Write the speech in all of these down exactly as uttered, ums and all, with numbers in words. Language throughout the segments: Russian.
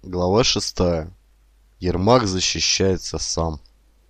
Глава шестая. Ермак защищается сам.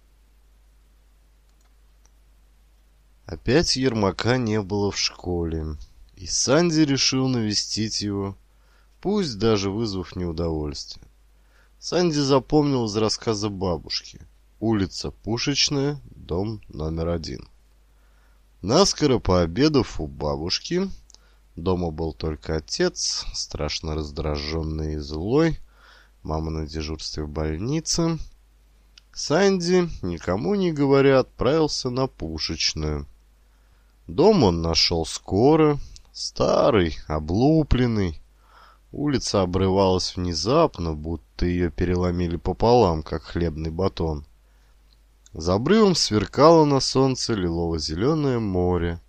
Опять Ермака не было в школе, и Санди решил навестить его, пусть даже вызвав неудовольствие. Санди запомнил из рассказа бабушки: улица Пушечная, дом номер один. Наскоро пообедав у бабушки, дома был только отец, страшно раздраженный и злой, мама на дежурстве в больнице, Санди, никому не говоря, отправился на Пушечную. Дом он нашел скоро, старый, облупленный. Улица обрывалась внезапно, будто ее переломили пополам, как хлебный батон. За обрывом сверкало на солнце лилово-зеленое море.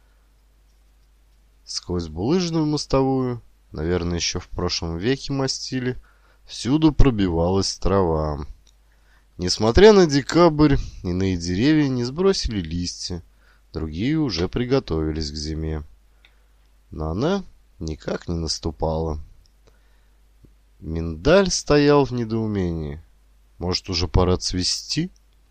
Сквозь булыжную мостовую, наверное, еще в прошлом веке мастили, всюду пробивалась трава. Несмотря на декабрь, иные деревья не сбросили листья, другие уже приготовились к зиме. Но она никак не наступала. Миндаль стоял в недоумении. Может, уже пора цвести?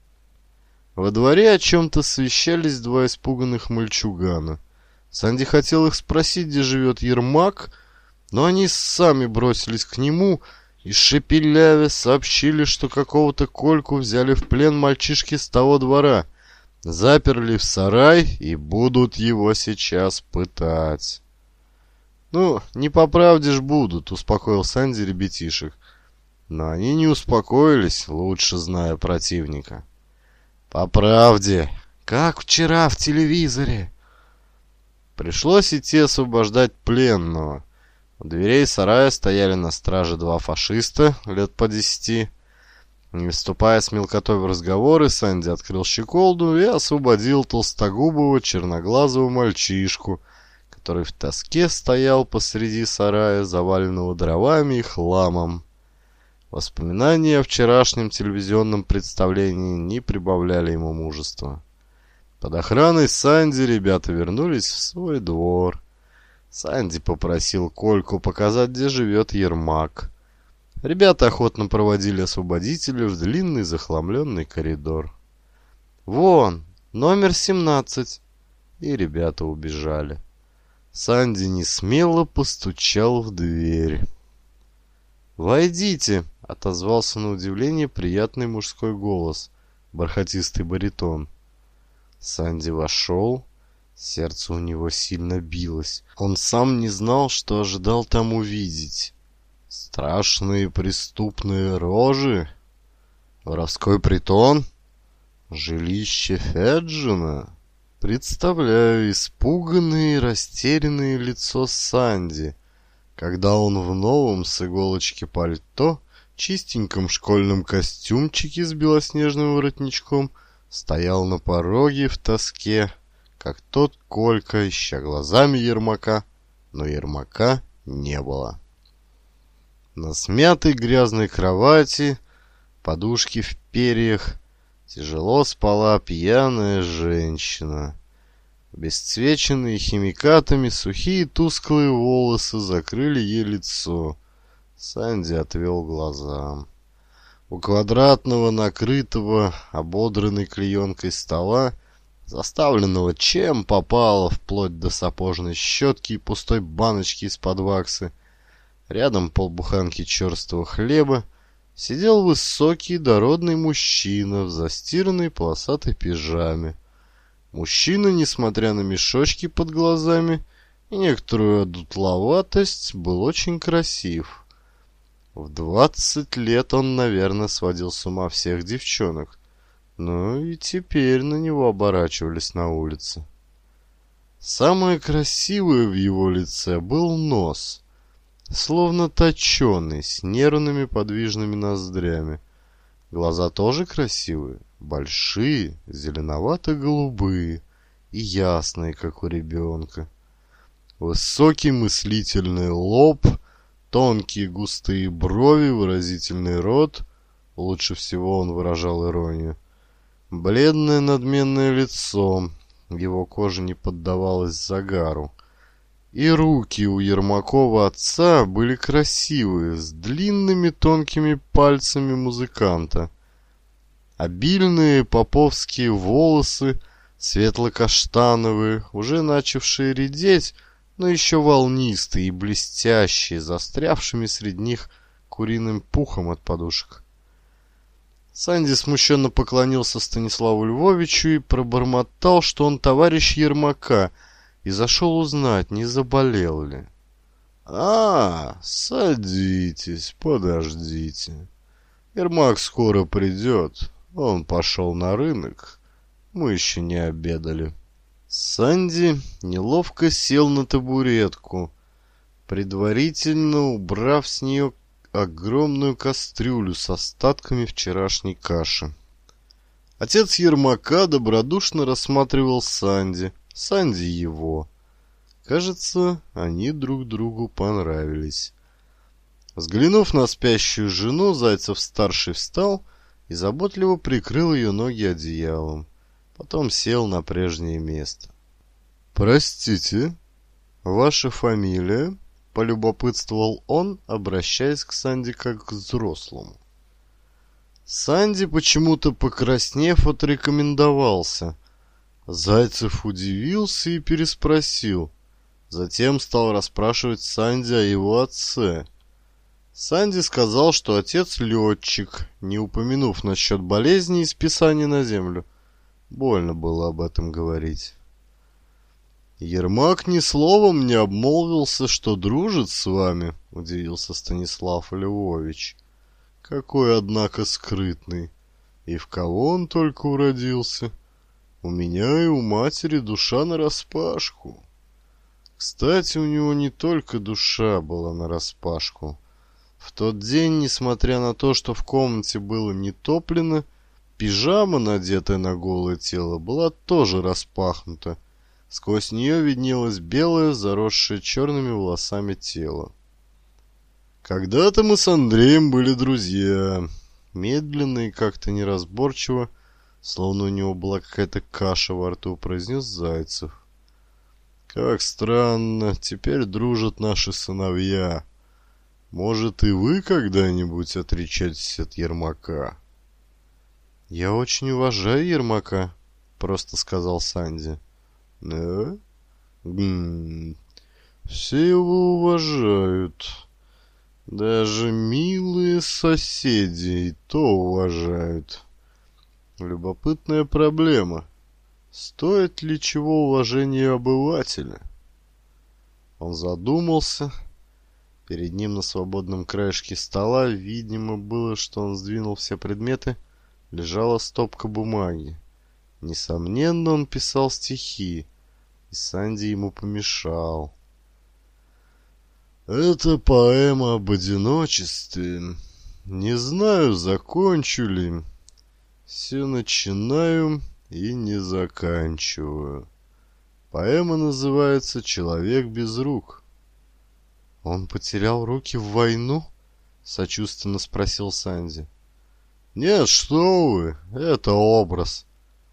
Во дворе о чем-то совещались два испуганных мальчугана. Санди хотел их спросить, где живет Ермак, но они сами бросились к нему и, шепелявя, сообщили, что какого-то Кольку взяли в плен мальчишки с того двора, заперли в сарай и будут его сейчас пытать. «Ну, не по правде ж будут», — успокоил Санди ребятишек. Но они не успокоились, лучше зная противника. «По правде, как вчера в телевизоре». Пришлось идти освобождать пленного. У дверей сарая стояли на страже два фашиста лет по десяти. Не вступая с мелкотой в разговоры, Санди открыл щеколду и освободил толстогубого черноглазого мальчишку, который в тоске стоял посреди сарая, заваленного дровами и хламом. Воспоминания о вчерашнем телевизионном представлении не прибавляли ему мужества. Под охраной Санди ребята вернулись в свой двор. Санди попросил Кольку показать, где живет Ермак. Ребята охотно проводили освободителя в длинный захламленный коридор. «Вон, номер семнадцать!» И ребята убежали. Санди несмело постучал в дверь. «Войдите!» — отозвался на удивление приятный мужской голос, бархатистый баритон. Санди вошел. Сердце у него сильно билось. Он сам не знал, что ожидал там увидеть. Страшные преступные рожи? Воровской притон? Жилище Феджина? Представляю испуганное и растерянное лицо Санди, когда он в новом с иголочки пальто, чистеньком школьном костюмчике с белоснежным воротничком, стоял на пороге в тоске, как тот Колька, ища глазами Ермака, но Ермака не было. На смятой грязной кровати, подушки в перьях, тяжело спала пьяная женщина. Обесцвеченные химикатами сухие тусклые волосы закрыли ей лицо. Санди отвел глаза. У квадратного, накрытого, ободранной клеенкой стола, заставленного чем попало, вплоть до сапожной щетки и пустой баночки из-под ваксы, рядом полбуханки черствого хлеба, сидел высокий дородный мужчина в застиранной полосатой пижаме. Мужчина, несмотря на мешочки под глазами и некоторую одутловатость, был очень красив. В двадцать лет он, наверное, сводил с ума всех девчонок, но и теперь на него оборачивались на улице. Самое красивое в его лице был нос, словно точеный, с нервными подвижными ноздрями. Глаза тоже красивые, большие, зеленовато-голубые и ясные, как у ребенка. Высокий мыслительный лоб, тонкие густые брови, выразительный рот. Лучше всего он выражал иронию. Бледное надменное лицо, его кожа не поддавалась загару. И руки у Ермакова отца были красивые, с длинными тонкими пальцами музыканта. Обильные поповские волосы, светло-каштановые, уже начавшие редеть, но еще волнистые и блестящие, застрявшими среди них куриным пухом от подушек. Санди смущенно поклонился Станиславу Львовичу и пробормотал, что он товарищ Ермака, и зашел узнать, не заболел ли. «А, садитесь, подождите. Ермак скоро придет. Он пошел на рынок. Мы еще не обедали». Санди неловко сел на табуретку, предварительно убрав с нее огромную кастрюлю с остатками вчерашней каши. Отец Ермака добродушно рассматривал Санди, Санди его. Кажется, они друг другу понравились. Взглянув на спящую жену, Зайцев-старший встал и заботливо прикрыл ее ноги одеялом. Потом сел на прежнее место. «Простите, ваша фамилия?» — полюбопытствовал он, обращаясь к Санди как к взрослому. Санди, почему-то покраснев, отрекомендовался. Зайцев удивился и переспросил. Затем стал расспрашивать Санди о его отце. Санди сказал, что отец летчик, не упомянув насчет болезни и списания на землю. Больно было об этом говорить. «Ермак ни словом не обмолвился, что дружит с вами», — удивился Станислав Львович. «Какой, однако, скрытный. И в кого он только уродился? У меня и у матери душа нараспашку». Кстати, у него не только душа была нараспашку. В тот день, несмотря на то, что в комнате было не топлено, пижама, надетая на голое тело, была тоже распахнута. Сквозь нее виднелось белое, заросшее черными волосами тело. «Когда-то мы с Андреем были друзья», — медленно и как-то неразборчиво, словно у него была какая-то каша во рту, произнес Зайцев. «Как странно, теперь дружат наши сыновья. Может, и вы когда-нибудь отречетесь от Ермака?» «Я очень уважаю Ермака», — просто сказал Санди. «Да? Гм, все его уважают. Даже милые соседи и то уважают. Любопытная проблема. Стоит ли чего уважения обывателя?» Он задумался. Перед ним на свободном краешке стола, видимо, было, что он сдвинул все предметы, лежала стопка бумаги. Несомненно, он писал стихи, и Санди ему помешал. «Это поэма об одиночестве. Не знаю, закончу ли. Все начинаю и не заканчиваю. Поэма называется «Человек без рук». «Он потерял руки в войну?» — сочувственно спросил Санди. «Нет, что вы, это образ».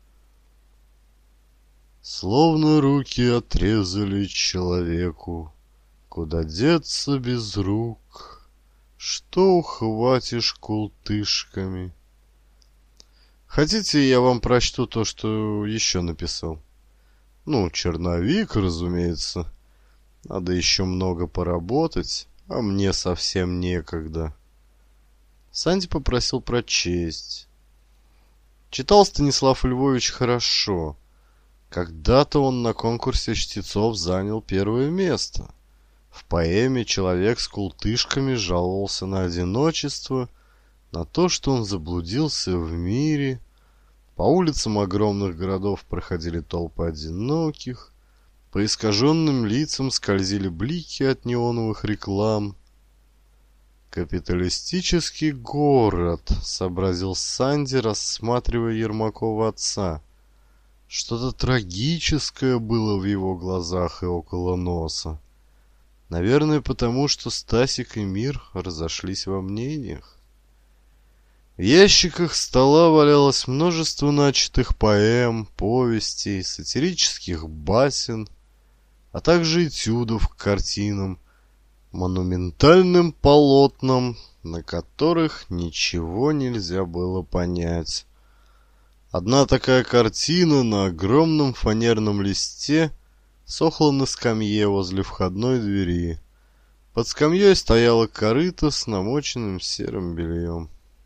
Словно руки отрезали человеку, куда деться без рук, что ухватишь култышками. Хотите, я вам прочту то, что еще написал? Ну, черновик, разумеется. Надо еще много поработать, а мне совсем некогда. Санди попросил прочесть. Читал Станислав Львович хорошо. Когда-то он на конкурсе чтецов занял первое место. В поэме человек с култышками жаловался на одиночество, на то, что он заблудился в мире. По улицам огромных городов проходили толпы одиноких. По искаженным лицам скользили блики от неоновых реклам. «Капиталистический город», — сообразил Санди, рассматривая Ермакова отца. Что-то трагическое было в его глазах и около носа. Наверное, потому что Стасик и Мир разошлись во мнениях. В ящиках стола валялось множество начатых поэм, повестей, сатирических басен. а также этюдов к картинам, монументальным полотнам, на которых ничего нельзя было понять. Одна такая картина на огромном фанерном листе сохла на скамье возле входной двери. Под скамьей стояла корыто с намоченным серым бельем.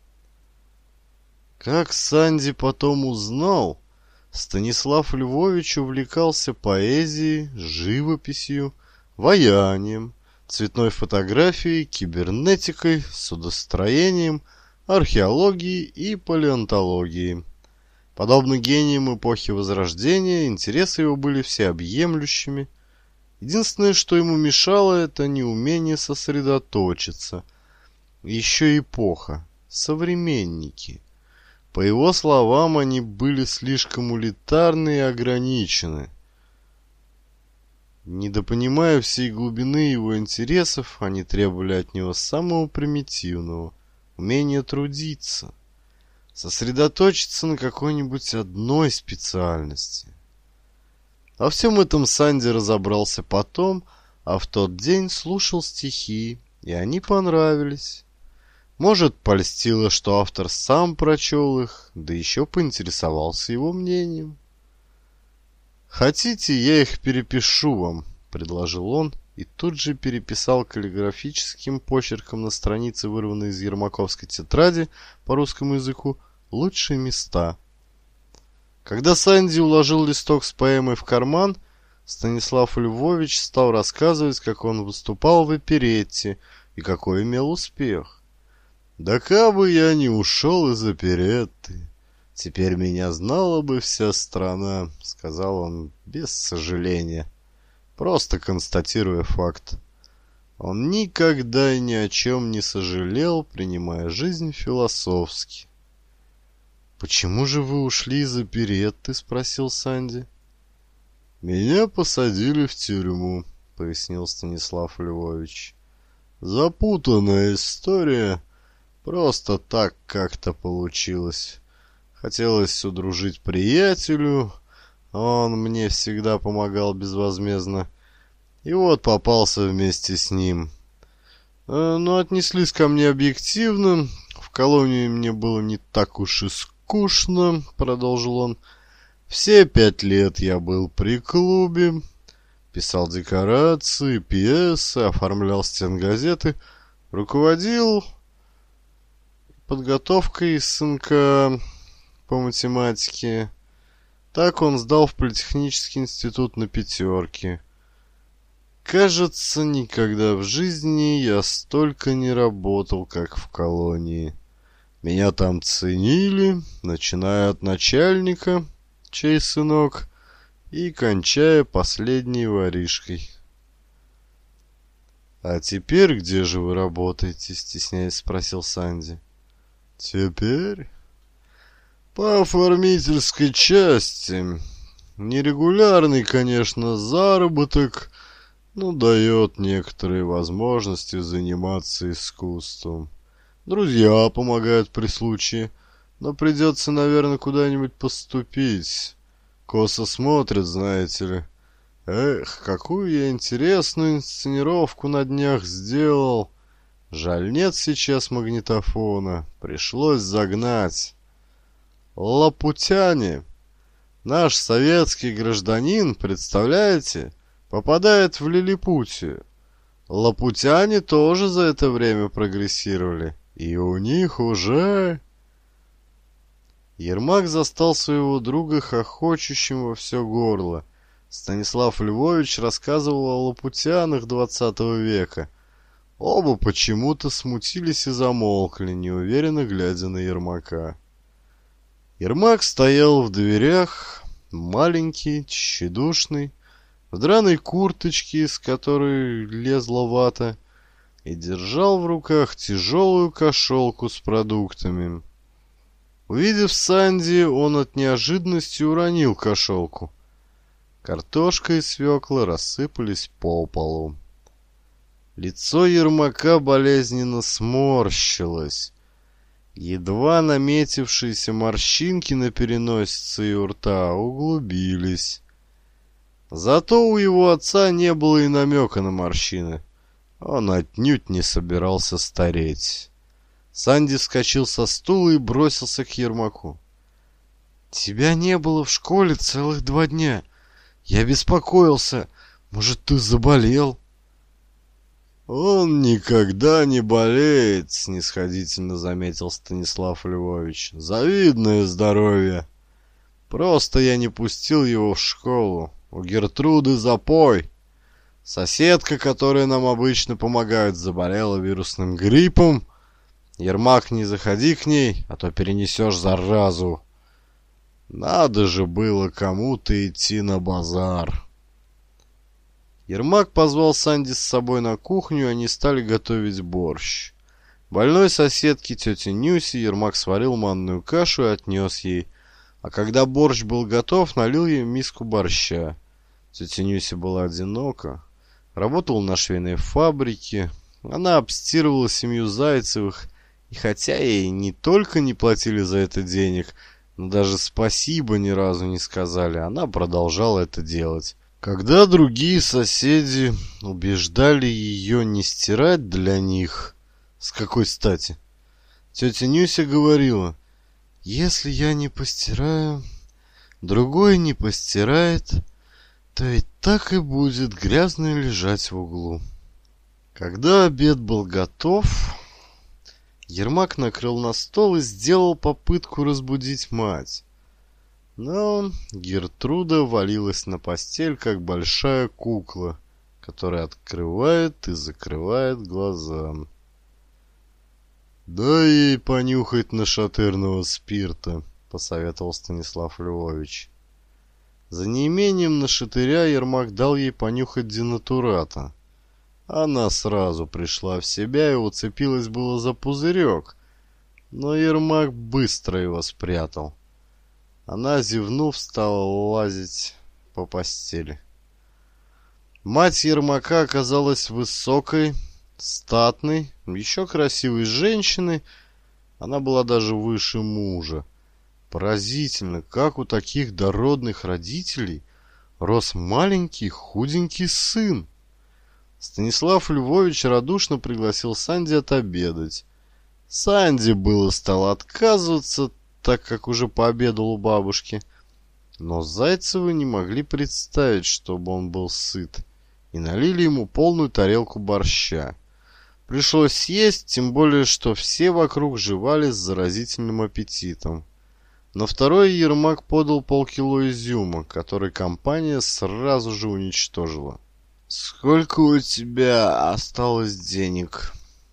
Как Санди потом узнал, Станислав Львович увлекался поэзией, живописью, ваянием, цветной фотографией, кибернетикой, судостроением, археологией и палеонтологией. Подобно гениям эпохи Возрождения, интересы его были всеобъемлющими. Единственное, что ему мешало, это неумение сосредоточиться. Еще эпоха, современники. По его словам, они были слишком улитарны и ограничены. Недопонимая всей глубины его интересов, они требовали от него самого примитивного – умения трудиться. Сосредоточиться на какой-нибудь одной специальности. Во всем этом Санди разобрался потом, а в тот день слушал стихи, и они понравились. Может, польстило, что автор сам прочел их, да еще поинтересовался его мнением. «Хотите, я их перепишу вам», — предложил он, и тут же переписал каллиграфическим почерком на странице, вырванной из ермаковской тетради по русскому языку, лучшие места. Когда Санди уложил листок с поэмой в карман, Станислав Львович стал рассказывать, как он выступал в оперетте и какой имел успех. «Да кабы я не ушел из оперетты, теперь меня знала бы вся страна», — сказал он без сожаления, просто констатируя факт. Он никогда и ни о чем не сожалел, принимая жизнь философски. «Почему же вы ушли из оперетты?» — спросил Санди. «Меня посадили в тюрьму», — пояснил Станислав Львович. «Запутанная история. Просто так как-то получилось. Хотелось удружить приятелю. Он мне всегда помогал безвозмездно. И вот попался вместе с ним. Но отнеслись ко мне объективно. В колонии мне было не так уж и скучно», — продолжил он. «Все пять лет я был при клубе, писал декорации, пьесы, оформлял стенгазеты, руководил подготовкой сынка по математике. Так он сдал в политехнический институт на пятерке. Кажется, никогда в жизни я столько не работал, как в колонии. Меня там ценили, начиная от начальника, чей сынок, и кончая последней воришкой». «А теперь где же вы работаете?» — стесняясь спросил Санди. «Теперь? По оформительской части. Нерегулярный, конечно, заработок, но дает некоторые возможности заниматься искусством. Друзья помогают при случае, но придется, наверное, куда-нибудь поступить. Косо смотрят, знаете ли. Эх, какую я интересную инсценировку на днях сделал. Жаль, нет сейчас магнитофона. Пришлось загнать. Лапутяне. Наш советский гражданин, представляете, попадает в Лилипутию. Лапутяне тоже за это время прогрессировали. И у них уже...» Ермак застал своего друга хохочущим во все горло. Станислав Львович рассказывал о лапутянах двадцатого века. Оба почему-то смутились и замолкли, неуверенно глядя на Ермака. Ермак стоял в дверях, маленький, тщедушный, в драной курточке, из которой лезла вата, и держал в руках тяжелую кошелку с продуктами. Увидев Санди, он от неожиданности уронил кошелку. Картошка и свекла рассыпались по полу. Лицо Ермака болезненно сморщилось. Едва наметившиеся морщинки на переносице и у рта углубились. Зато у его отца не было и намека на морщины. Он отнюдь не собирался стареть. Санди вскочил со стула и бросился к Ермаку. «Тебя не было в школе целых два дня. Я беспокоился. Может, ты заболел?» «Он никогда не болеет», — снисходительно заметил Станислав Львович. «Завидное здоровье. Просто я не пустил его в школу. У Гертруды запой. Соседка, которая нам обычно помогает, заболела вирусным гриппом. Ермак, не заходи к ней, а то перенесешь заразу. Надо же было кому-то идти на базар». Ермак позвал Санди с собой на кухню, и они стали готовить борщ. Больной соседке, тете Нюсе, Ермак сварил манную кашу и отнес ей. А когда борщ был готов, налил ей миску борща. Тетя Нюся была одинока, работала на швейной фабрике. Она обстирывала семью Зайцевых, и хотя ей не только не платили за это денег, но даже спасибо ни разу не сказали, она продолжала это делать. Когда другие соседи убеждали ее не стирать для них, с какой стати, тетя Нюся говорила: «Если я не постираю, другой не постирает, то ведь так и будет грязно лежать в углу». Когда обед был готов, Ермак накрыл на стол и сделал попытку разбудить мать. Но Гертруда валилась на постель, как большая кукла, которая открывает и закрывает глаза. «Дай ей понюхать нашатырного спирта», — посоветовал Станислав Львович. За неимением нашатыря Ермак дал ей понюхать денатурата. Она сразу пришла в себя и уцепилась было за пузырек, но Ермак быстро его спрятал. Она, зевнув, стала лазить по постели. Мать Ермака оказалась высокой, статной, еще красивой женщиной. Она была даже выше мужа. Поразительно, как у таких дородных родителей рос маленький худенький сын. Станислав Львович радушно пригласил Санди отобедать. Санди было стал отказываться, так как уже пообедал у бабушки. Но Зайцевы не могли представить, чтобы он был сыт, и налили ему полную тарелку борща. Пришлось съесть, тем более, что все вокруг жевали с заразительным аппетитом. На второй Ермак подал полкило изюма, который компания сразу же уничтожила. «Сколько у тебя осталось денег?»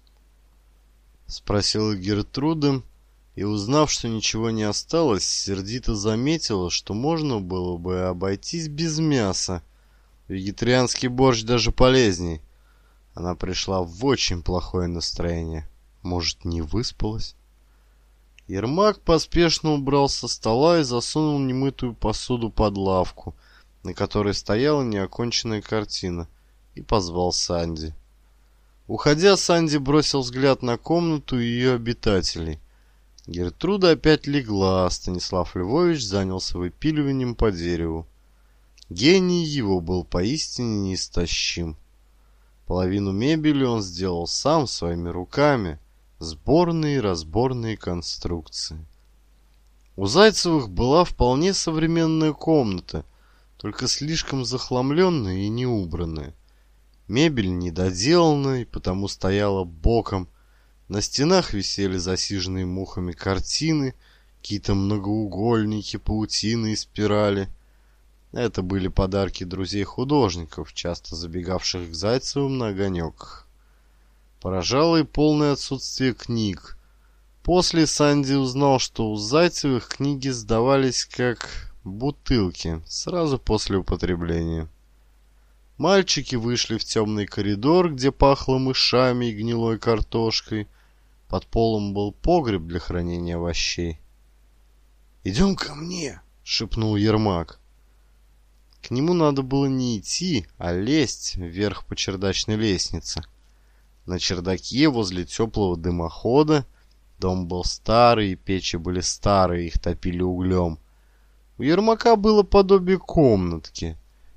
— спросила Гертруда, и, узнав, что ничего не осталось, сердито заметила, что можно было бы обойтись без мяса. Вегетарианский борщ даже полезней. Она пришла в очень плохое настроение. Может, не выспалась? Ермак поспешно убрал со стола и засунул немытую посуду под лавку, на которой стояла неоконченная картина, и позвал Санди. Уходя, Санди бросил взгляд на комнату и ее обитателей. Гертруда опять легла, а Станислав Львович занялся выпиливанием по дереву. Гений его был поистине неистощим. Половину мебели он сделал сам своими руками, сборные и разборные конструкции. У Зайцевых была вполне современная комната, только слишком захламленная и неубранная. Мебель недоделанная и потому стояла боком. На стенах висели засиженные мухами картины, какие-то многоугольники, паутины и спирали. Это были подарки друзей художников, часто забегавших к Зайцевым на огонек. Поражало и полное отсутствие книг. После Санди узнал, что у Зайцевых книги сдавались как бутылки, сразу после употребления. Мальчики вышли в темный коридор, где пахло мышами и гнилой картошкой. Под полом был погреб для хранения овощей. «Идем ко мне!» — шепнул Ермак. К нему надо было не идти, а лезть вверх по чердачной лестнице. На чердаке возле теплого дымохода дом был старый, и печи были старые, их топили углем. У Ермака было подобие комнатки.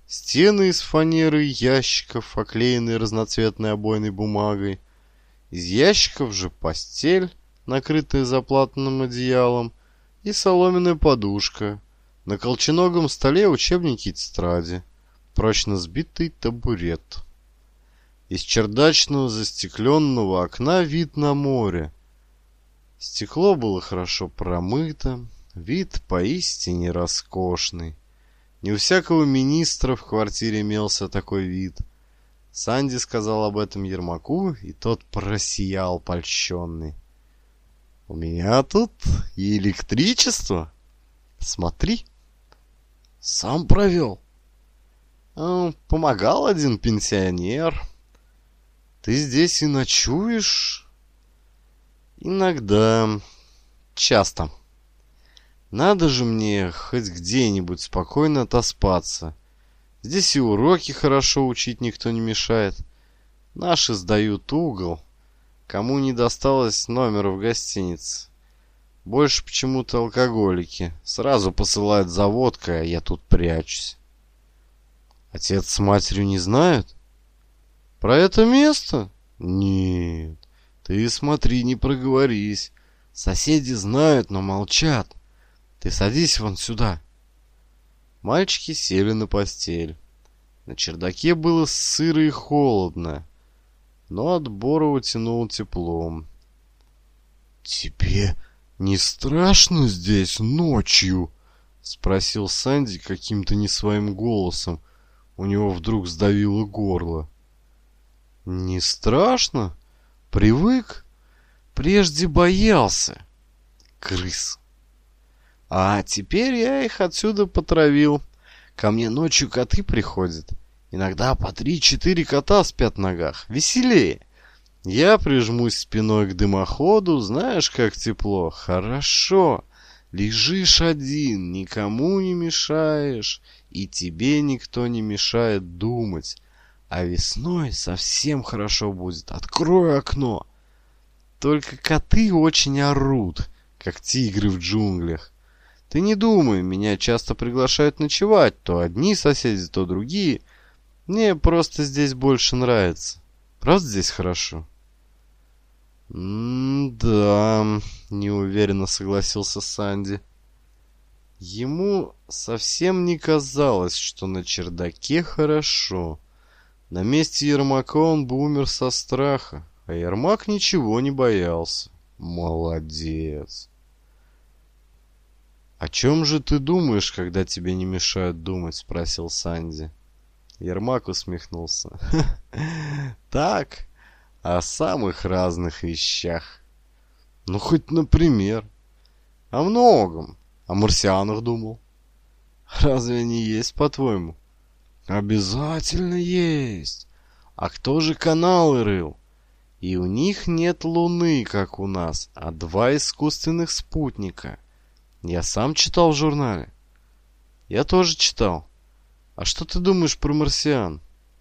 Стены из фанеры и ящиков, оклеенные разноцветной обойной бумагой. Из ящиков же постель, накрытая заплатанным одеялом, и соломенная подушка. На колченогом столе учебники и тетради. Прочно сбитый табурет. Из чердачного застекленного окна вид на море. Стекло было хорошо промыто, вид поистине роскошный. Не у всякого министра в квартире имелся такой вид. Санди сказал об этом Ермаку, и тот просиял польщенный. «У меня тут и электричество. Смотри». «Сам провел?» «Помогал один пенсионер». «Ты здесь и ночуешь?» «Иногда. Часто. Надо же мне хоть где-нибудь спокойно отоспаться. Здесь и уроки хорошо учить никто не мешает. Наши сдают угол. Кому не досталось номера в гостинице. Больше почему-то алкоголики. Сразу посылают за водкой, а я тут прячусь». «Отец с матерью не знают?» «Про это место?» «Нет. Ты смотри, не проговорись. Соседи знают, но молчат. Ты садись вон сюда». Мальчики сели на постель. На чердаке было сыро и холодно, но от Борова тянуло теплом. «Тебе не страшно здесь ночью?» — спросил Санди каким-то не своим голосом. У него вдруг сдавило горло. «Не страшно? Привык? Прежде боялся. Крыс. А теперь я их отсюда потравил. Ко мне ночью коты приходят. Иногда по три-четыре кота спят в ногах. Веселее. Я прижмусь спиной к дымоходу. Знаешь, как тепло? Хорошо. Лежишь один, никому не мешаешь. И тебе никто не мешает думать. А весной совсем хорошо будет. Открой окно. Только коты очень орут, как тигры в джунглях. Ты не думай, меня часто приглашают ночевать. То одни соседи, то другие. Мне просто здесь больше нравится. Правда здесь хорошо?» «М-да», — неуверенно согласился Санди. Ему совсем не казалось, что на чердаке хорошо. На месте Ермака он бы умер со страха, а Ермак ничего не боялся. Молодец. «О чем же ты думаешь, когда тебе не мешают думать?» — спросил Санди. Ермак усмехнулся. «Так, о самых разных вещах. Ну, хоть, например, о многом. О марсианах думал. Разве они есть, по-твоему?» «Обязательно есть. А кто же каналы рыл? И у них нет луны, как у нас, а два искусственных спутника. Я сам читал в журнале». «Я тоже читал. А что ты думаешь про марсиан?»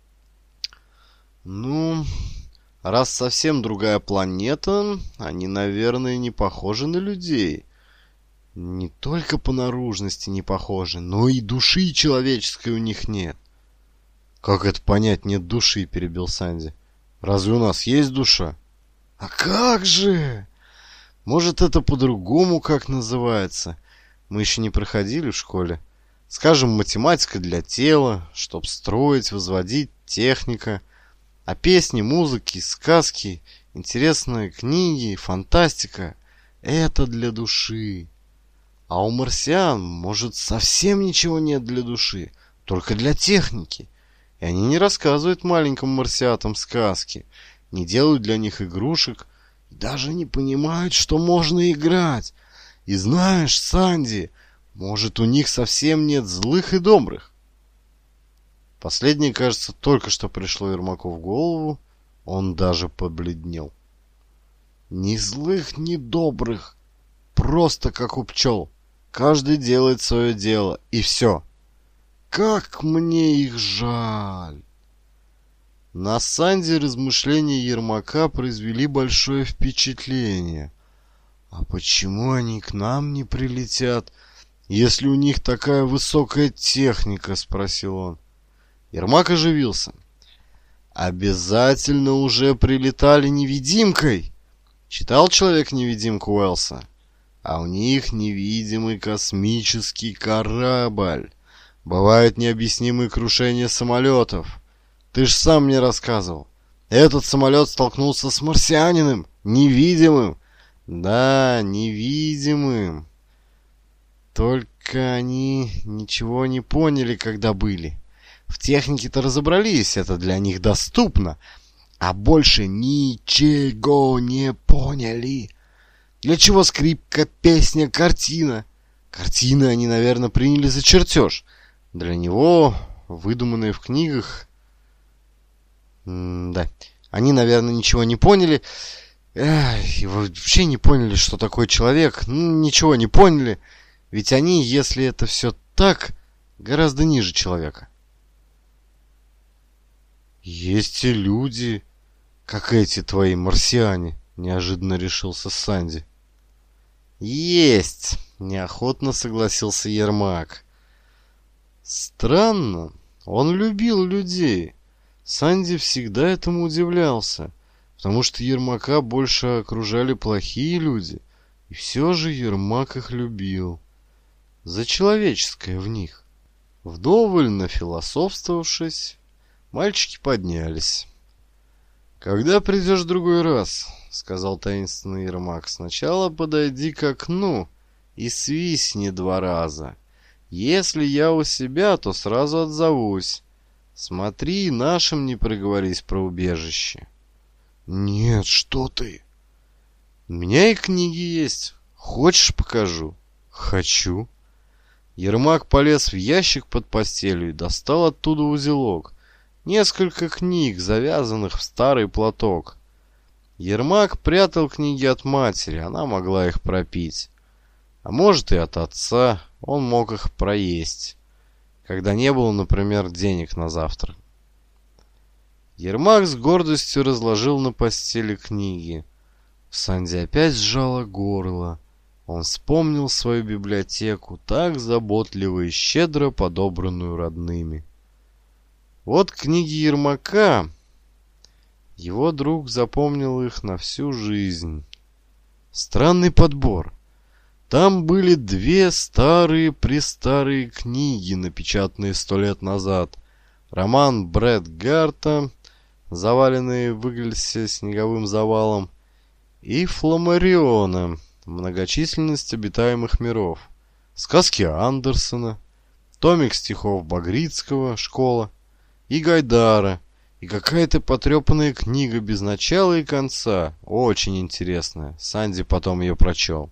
«Ну, раз совсем другая планета, они, наверное, не похожи на людей. Не только по наружности не похожи, но и души человеческой у них нет». «Как это понять, нет души?» — перебил Санди. «Разве у нас есть душа?» «А как же? Может, это по-другому как называется? Мы еще не проходили в школе. Скажем, математика для тела, чтоб строить, возводить, техника. А песни, музыки, сказки, интересные книги, фантастика — это для души. А у марсиан, может, совсем ничего нет для души, только для техники. И они не рассказывают маленьким марсиатам сказки, не делают для них игрушек и даже не понимают, что можно играть. И знаешь, Санди, может, у них совсем нет злых и добрых?» Последнее, кажется, только что пришло Ермаку в голову. Он даже побледнел. «Ни злых, ни добрых. Просто как у пчел. Каждый делает свое дело, и все. Как мне их жаль!» На Санди размышления Ермака произвели большое впечатление. «А почему они к нам не прилетят, если у них такая высокая техника?» — спросил он. Ермак оживился. Обязательно уже прилетали невидимкой. Читал человек-невидимку Уэллса? А у них невидимый космический корабль. Бывают необъяснимые крушения самолетов. Ты ж сам мне рассказывал. Этот самолет столкнулся с марсианином, невидимым. Да, невидимым. Только они ничего не поняли, когда были. В технике-то разобрались, это для них доступно. А больше ничего не поняли. Для чего скрипка, песня, картина? Картины они, наверное, приняли за чертеж. Для него, выдуманные в книгах... М да, они, наверное, ничего не поняли. Эх, и вообще не поняли, что такое человек. Ну, ничего не поняли. Ведь они, если это все так, гораздо ниже человека. Есть и люди, как эти твои марсиане, неожиданно решился Санди. Есть, неохотно согласился Ермак. Странно, он любил людей. Санди всегда этому удивлялся, потому что Ермака больше окружали плохие люди, и все же Ермак их любил. За человеческое в них. Вдоволь нафилософствовавшись, мальчики поднялись. «Когда придешь в другой раз, — сказал таинственный Ермак, — сначала подойди к окну и свистни два раза. Если я у себя, то сразу отзовусь. Смотри, нашим не проговорись про убежище». «Нет, что ты!» «У меня и книги есть. Хочешь, покажу?» «Хочу». Ермак полез в ящик под постелью и достал оттуда узелок. Несколько книг, завязанных в старый платок. Ермак прятал книги от матери, она могла их пропить. А может и от отца, он мог их проесть, когда не было, например, денег на завтрак. Ермак с гордостью разложил на постели книги. Санди опять сжало горло. Он вспомнил свою библиотеку, так заботливо и щедро подобранную родными. Вот книги Ермака. Его друг запомнил их на всю жизнь. Странный подбор. Там были две старые-престарые книги, напечатанные сто лет назад. Роман Брэд Гарта, заваленный в Игельсе снеговым завалом, и Фламариона, многочисленность обитаемых миров. Сказки Андерсена, томик стихов Багрицкого, школа, и Гайдара, и какая-то потрепанная книга без начала и конца, очень интересная. Санди потом ее прочел.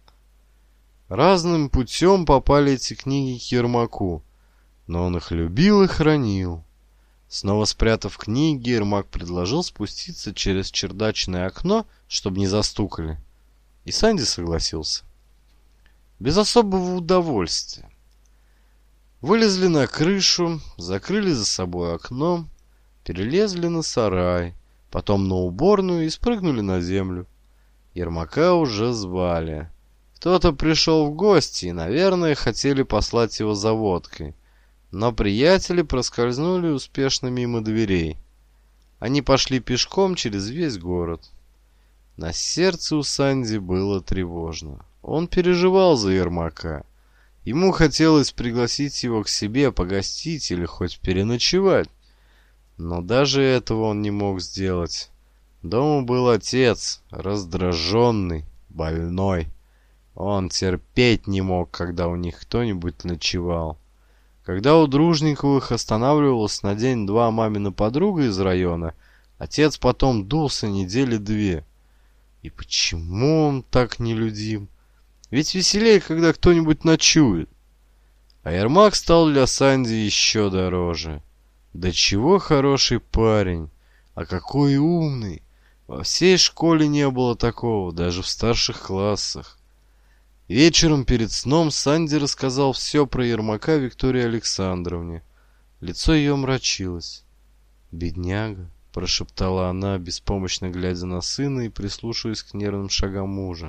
Разным путем попали эти книги к Ермаку, но он их любил и хранил. Снова спрятав книги, Ермак предложил спуститься через чердачное окно, чтобы не застукали. И Санди согласился. Без особого удовольствия. Вылезли на крышу, закрыли за собой окно, перелезли на сарай, потом на уборную и спрыгнули на землю. Ермака уже звали. Кто-то пришел в гости и, наверное, хотели послать его за водкой. Но приятели проскользнули успешно мимо дверей. Они пошли пешком через весь город. На сердце у Санди было тревожно. Он переживал за Ермака. Ему хотелось пригласить его к себе погостить или хоть переночевать. Но даже этого он не мог сделать. Дома был отец, раздраженный, больной. Он терпеть не мог, когда у них кто-нибудь ночевал. Когда у Дружниковых останавливалась на день-два мамина подруга из района, отец потом дулся недели две. И почему он так нелюдим? Ведь веселее, когда кто-нибудь ночует. А Ермак стал для Санди еще дороже. Да чего хороший парень, а какой умный. Во всей школе не было такого, даже в старших классах. Вечером перед сном Санди рассказал все про Ермака Виктории Александровне. Лицо ее мрачилось. «Бедняга», — прошептала она, беспомощно глядя на сына и прислушиваясь к нервным шагам мужа.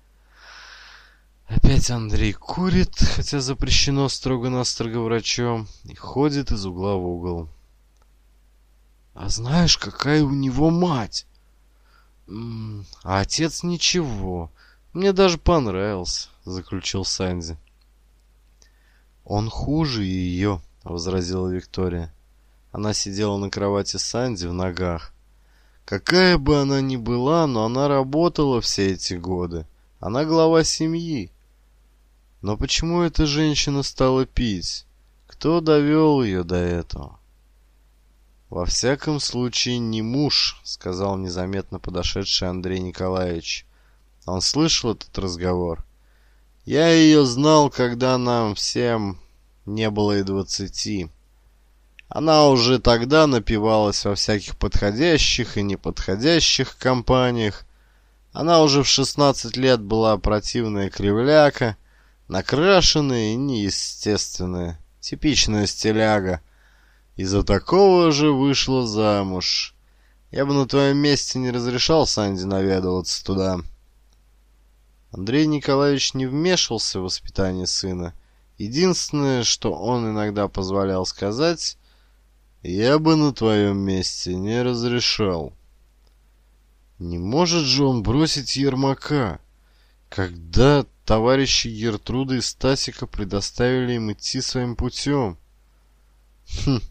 Опять Андрей курит, хотя запрещено строго-настрого врачом, и ходит из угла в угол. А знаешь, какая у него мать? М, А отец ничего. Мне даже понравился, заключил Санди. Он хуже ее, возразила Виктория. Она сидела на кровати Санди в ногах. Какая бы она ни была, но она работала все эти годы. Она глава семьи. Но почему эта женщина стала пить? Кто довел ее до этого? Во всяком случае, не муж, сказал незаметно подошедший Андрей Николаевич. Он слышал этот разговор. Я ее знал, когда нам всем не было и двадцати. Она уже тогда напивалась во всяких подходящих и неподходящих компаниях. Она уже в шестнадцать лет была противная кривляка, накрашенная и неестественная, типичная стиляга. Из-за такого же вышла замуж. Я бы на твоем месте не разрешал Санди наведываться туда. Андрей Николаевич не вмешивался в воспитание сына. Единственное, что он иногда позволял сказать: «Я бы на твоем месте не разрешал». Не может же он бросить Ермака, когда товарищи Гертруда и Стасика предоставили им идти своим путем? Хм.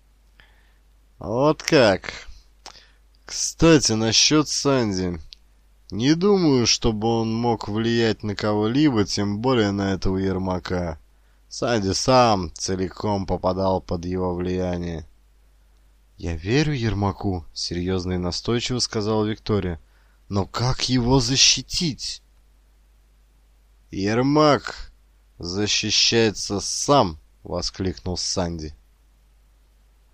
Вот как. Кстати, насчет Санди. Не думаю, чтобы он мог влиять на кого-либо, тем более на этого Ермака. Санди сам целиком попадал под его влияние. «Я верю Ермаку», — серьезно и настойчиво сказала Виктория. «Но как его защитить?» «Ермак защищается сам», — воскликнул Санди.